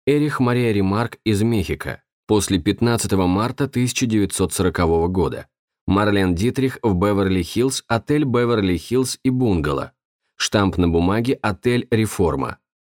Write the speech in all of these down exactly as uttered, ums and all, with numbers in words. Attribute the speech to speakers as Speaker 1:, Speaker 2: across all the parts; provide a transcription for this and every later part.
Speaker 1: Эрих Мария Ремарк из Мехико после пятнадцатого марта тысяча девятьсот сорокового года. Марлен Дитрих в Беверли-Хиллз, отель Беверли-Хиллз и бунгало. Штамп на бумаге отель Реформа.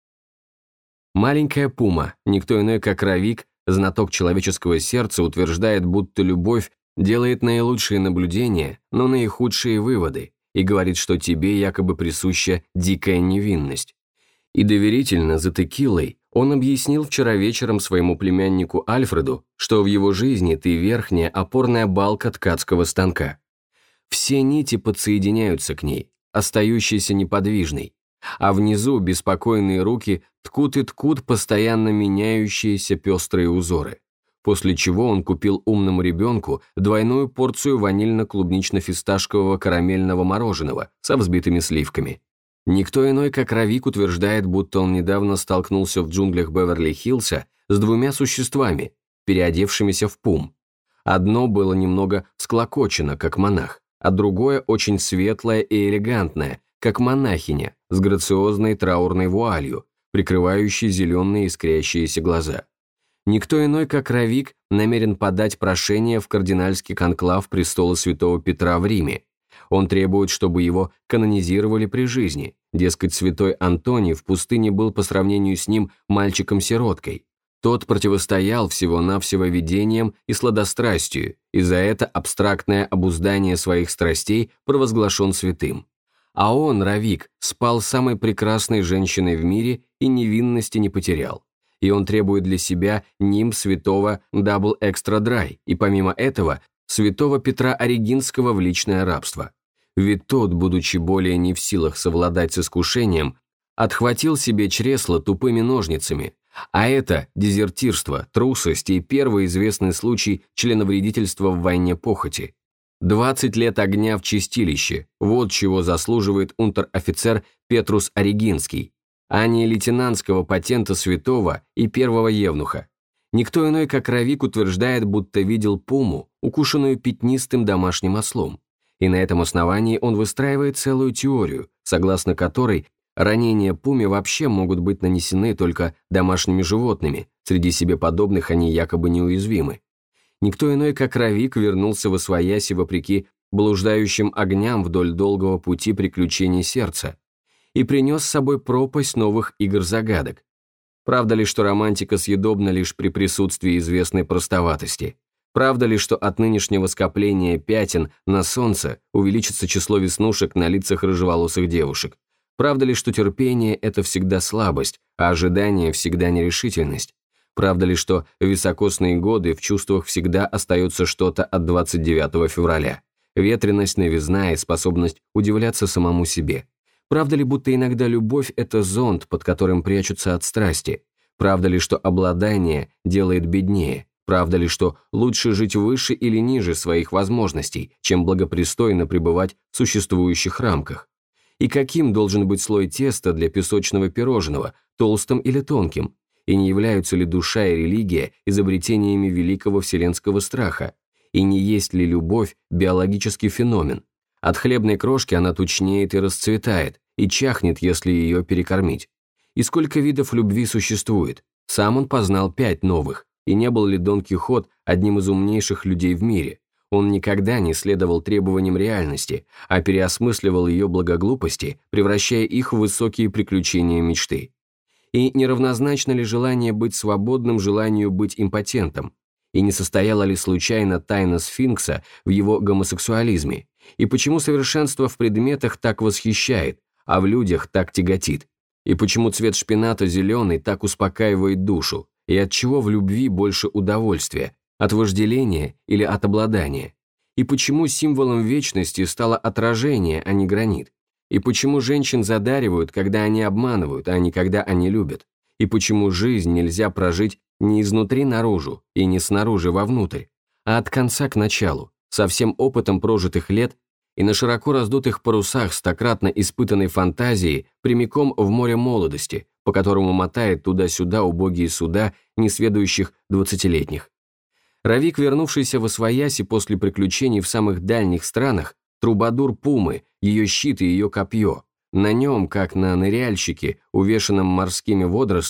Speaker 1: Маленькая Пума, никто иной как Равик, знаток человеческого сердца, утверждает, будто любовь делает наилучшие наблюдения, но наихудшие выводы, и говорит, что тебе якобы присуща дикая невинность. И доверительно, за текилой, он объяснил вчера вечером своему племяннику Альфреду, что в его жизни ты верхняя опорная балка ткацкого станка. Все нити подсоединяются к ней, остающейся неподвижной, а внизу беспокойные руки ткут и ткут постоянно меняющиеся пестрые узоры, после чего он купил умному ребенку двойную порцию ванильно-клубнично-фисташкового карамельного мороженого со взбитыми сливками. Никто иной, как Равик, утверждает, будто он недавно столкнулся в джунглях Беверли-Хиллса с двумя существами, переодевшимися в пум. Одно было немного всклокочено, как монах, а другое очень светлое и элегантное, как монахиня, с грациозной траурной вуалью, прикрывающей зеленые искрящиеся глаза. Никто иной, как Равик, намерен подать прошение в кардинальский конклав престола святого Петра в Риме. Он требует, чтобы его канонизировали при жизни, дескать, святой Антоний в пустыне был по сравнению с ним мальчиком-сироткой. Тот противостоял всего-навсего видениям и сладострастию, и за это абстрактное обуздание своих страстей провозглашен святым. А он, Равик, спал с самой прекрасной женщиной в мире и невинности не потерял. И он требует для себя нимб святого Double Extra Dry, и помимо этого святого Петра Оригинского в личное рабство. Ведь тот, будучи более не в силах совладать с искушением, отхватил себе чресло тупыми ножницами, а это дезертирство, трусость и первый известный случай членовредительства в войне похоти. двадцать лет огня в чистилище, вот чего заслуживает унтер-офицер Петрус Оригинский, а не лейтенантского патента святого и первого евнуха. Никто иной, как Равик, утверждает, будто видел пуму, укушенную пятнистым домашним ослом. И на этом основании он выстраивает целую теорию, согласно которой ранения пуме вообще могут быть нанесены только домашними животными, среди себе подобных они якобы неуязвимы. Никто иной, как Равик, вернулся восвояси вопреки блуждающим огням вдоль долгого пути приключений сердца и принес с собой пропасть новых игр-загадок. Правда ли, что романтика съедобна лишь при присутствии известной простоватости? Правда ли, что от нынешнего скопления пятен на солнце увеличится число веснушек на лицах рыжеволосых девушек? Правда ли, что терпение – это всегда слабость, а ожидание – всегда нерешительность? Правда ли, что в високосные годы в чувствах всегда остается что-то от двадцать девятого февраля? Ветреность, новизна и способность удивляться самому себе. Правда ли, будто иногда любовь – это зонт, под которым прячутся от страсти? Правда ли, что обладание делает беднее? Правда ли, что лучше жить выше или ниже своих возможностей, чем благопристойно пребывать в существующих рамках? И каким должен быть слой теста для песочного пирожного, толстым или тонким? И не являются ли душа и религия изобретениями великого вселенского страха? И не есть ли любовь биологический феномен? От хлебной крошки она тучнеет и расцветает, и чахнет, если ее перекормить. И сколько видов любви существует? Сам он познал пять новых. И не был ли Дон Кихот одним из умнейших людей в мире? Он никогда не следовал требованиям реальности, а переосмысливал ее благоглупости, превращая их в высокие приключения мечты. И неравнозначно ли желание быть свободным желанию быть импотентом? И не состояла ли случайно тайна сфинкса в его гомосексуализме? И почему совершенство в предметах так восхищает, а в людях так тяготит? И почему цвет шпината зеленый так успокаивает душу? И от чего в любви больше удовольствия, от вожделения или от обладания? И почему символом вечности стало отражение, а не гранит? И почему женщин задаривают, когда они обманывают, а не когда они любят? И почему жизнь нельзя прожить не изнутри наружу и не снаружи вовнутрь, а от конца к началу, со всем опытом прожитых лет и на широко раздутых парусах стократно испытанной фантазии прямиком в море молодости, по которому мотает туда-сюда убогие суда несведущих двадцатилетних. Равик, вернувшийся во свояси после приключений в самых дальних странах, трубадур Пумы, ее щит и ее копье. На нем, как на ныряльщике, увешанном морскими водорослями,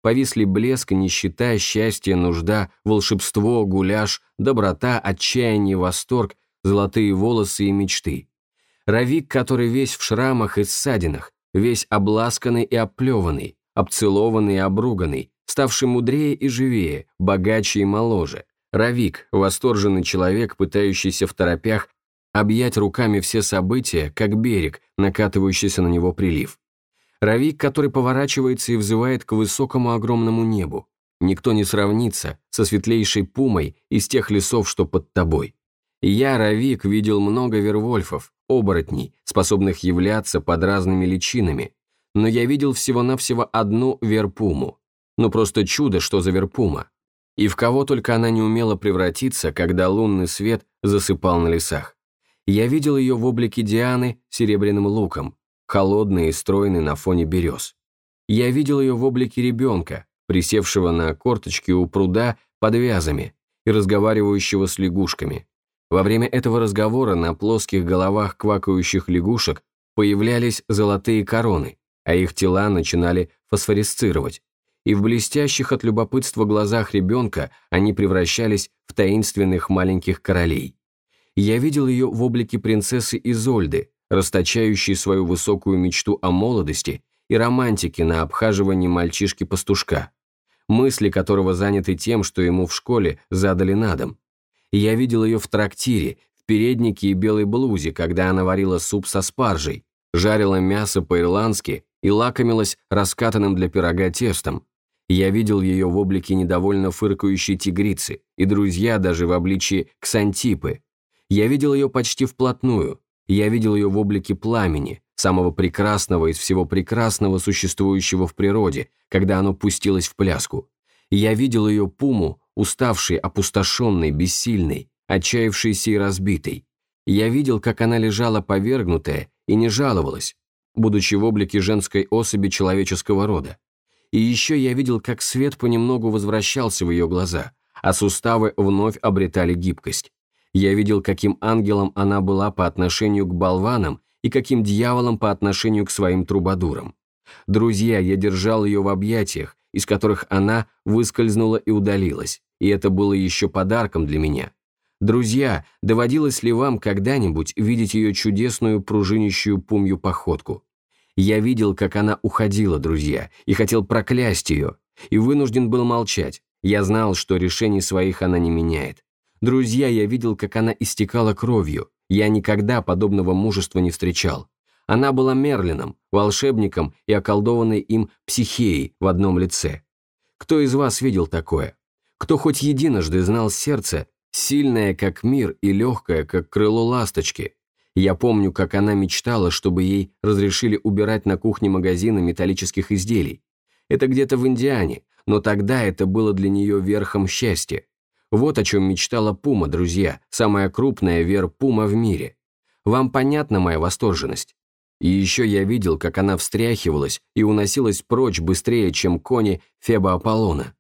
Speaker 1: повисли блеск, нищета, счастье, нужда, волшебство, гуляш, доброта, отчаяние, восторг, золотые волосы и мечты. Равик, который весь в шрамах и ссадинах, весь обласканный и обплеванный, обцелованный и обруганный, ставший мудрее и живее, богаче и моложе. Равик, восторженный человек, пытающийся в торопях объять руками все события, как берег, накатывающийся на него прилив. Равик, который поворачивается и взывает к высокому огромному небу. Никто не сравнится со светлейшей пумой из тех лесов, что под тобой. Я, Равик, видел много вервольфов, оборотней, способных являться под разными личинами, но я видел всего-навсего одну верпуму. Ну просто чудо, что за верпума. И в кого только она не умела превратиться, когда лунный свет засыпал на лесах. Я видел ее в облике Дианы серебряным луком, холодной и стройной на фоне берез. Я видел ее в облике ребенка, присевшего на корточки у пруда под вязами и разговаривающего с лягушками. Во время этого разговора на плоских головах квакающих лягушек появлялись золотые короны, а их тела начинали фосфоресцировать, и в блестящих от любопытства глазах ребенка они превращались в таинственных маленьких королей. Я видел ее в облике принцессы Изольды, расточающей свою высокую мечту о молодости и романтике на обхаживании мальчишки-пастушка, мысли которого заняты тем, что ему в школе задали на дом. Я видел ее в трактире, в переднике и белой блузе, когда она варила суп со спаржей, жарила мясо по-ирландски и лакомилась раскатанным для пирога тестом. Я видел ее в облике недовольно фыркающей тигрицы, и друзья даже в обличии Ксантипы. Я видел ее почти вплотную. Я видел ее в облике пламени, самого прекрасного из всего прекрасного, существующего в природе, когда оно пустилось в пляску. Я видел ее пуму, уставшей, опустошенной, бессильной, отчаявшейся и разбитой. Я видел, как она лежала повергнутая и не жаловалась, будучи в облике женской особи человеческого рода. И еще я видел, как свет понемногу возвращался в ее глаза, а суставы вновь обретали гибкость. Я видел, каким ангелом она была по отношению к болванам и каким дьяволом по отношению к своим трубадурам. Друзья, я держал ее в объятиях, из которых она выскользнула и удалилась, и это было еще подарком для меня. Друзья, доводилось ли вам когда-нибудь видеть ее чудесную пружинищую пумью походку? Я видел, как она уходила, друзья, и хотел проклясть ее, и вынужден был молчать. Я знал, что решений своих она не меняет. Друзья, я видел, как она истекала кровью. Я никогда подобного мужества не встречал. Она была Мерлином, волшебником и околдованной им психеей в одном лице. Кто из вас видел такое? Кто хоть единожды знал сердце, сильное, как мир, и легкое, как крыло ласточки? Я помню, как она мечтала, чтобы ей разрешили убирать на кухне магазина металлических изделий. Это где-то в Индиане, но тогда это было для нее верхом счастья. Вот о чем мечтала пума, друзья, самая крупная вер-пума в мире. Вам понятна моя восторженность? И еще я видел, как она встряхивалась и уносилась прочь быстрее, чем кони Феба Аполлона.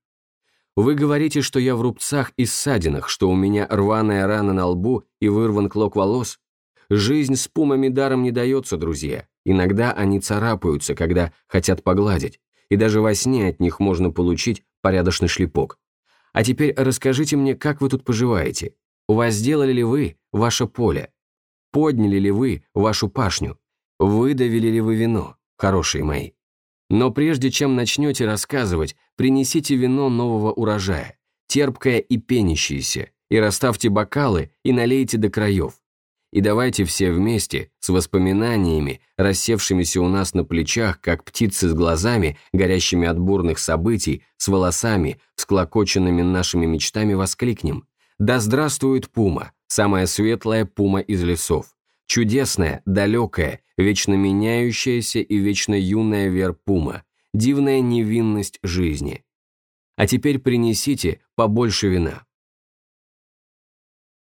Speaker 1: Вы говорите, что я в рубцах и ссадинах, что у меня рваная рана на лбу и вырван клок волос? Жизнь с пумами даром не дается, друзья. Иногда они царапаются, когда хотят погладить, и даже во сне от них можно получить порядочный шлепок. А теперь расскажите мне, как вы тут поживаете? У вас сделали ли вы ваше поле? Подняли ли вы вашу пашню? Выдавили ли вы вино, хорошие мои? Но прежде чем начнете рассказывать, принесите вино нового урожая, терпкое и пенящееся, и расставьте бокалы и налейте до краев. И давайте все вместе, с воспоминаниями, рассевшимися у нас на плечах, как птицы с глазами, горящими от бурных событий, с волосами, всклокоченными нашими мечтами, воскликнем: «Да здравствует пума, самая светлая пума из лесов! Чудесная, далекая, вечно меняющаяся и вечно юная вер-пума, дивная невинность жизни! А теперь принесите побольше вина».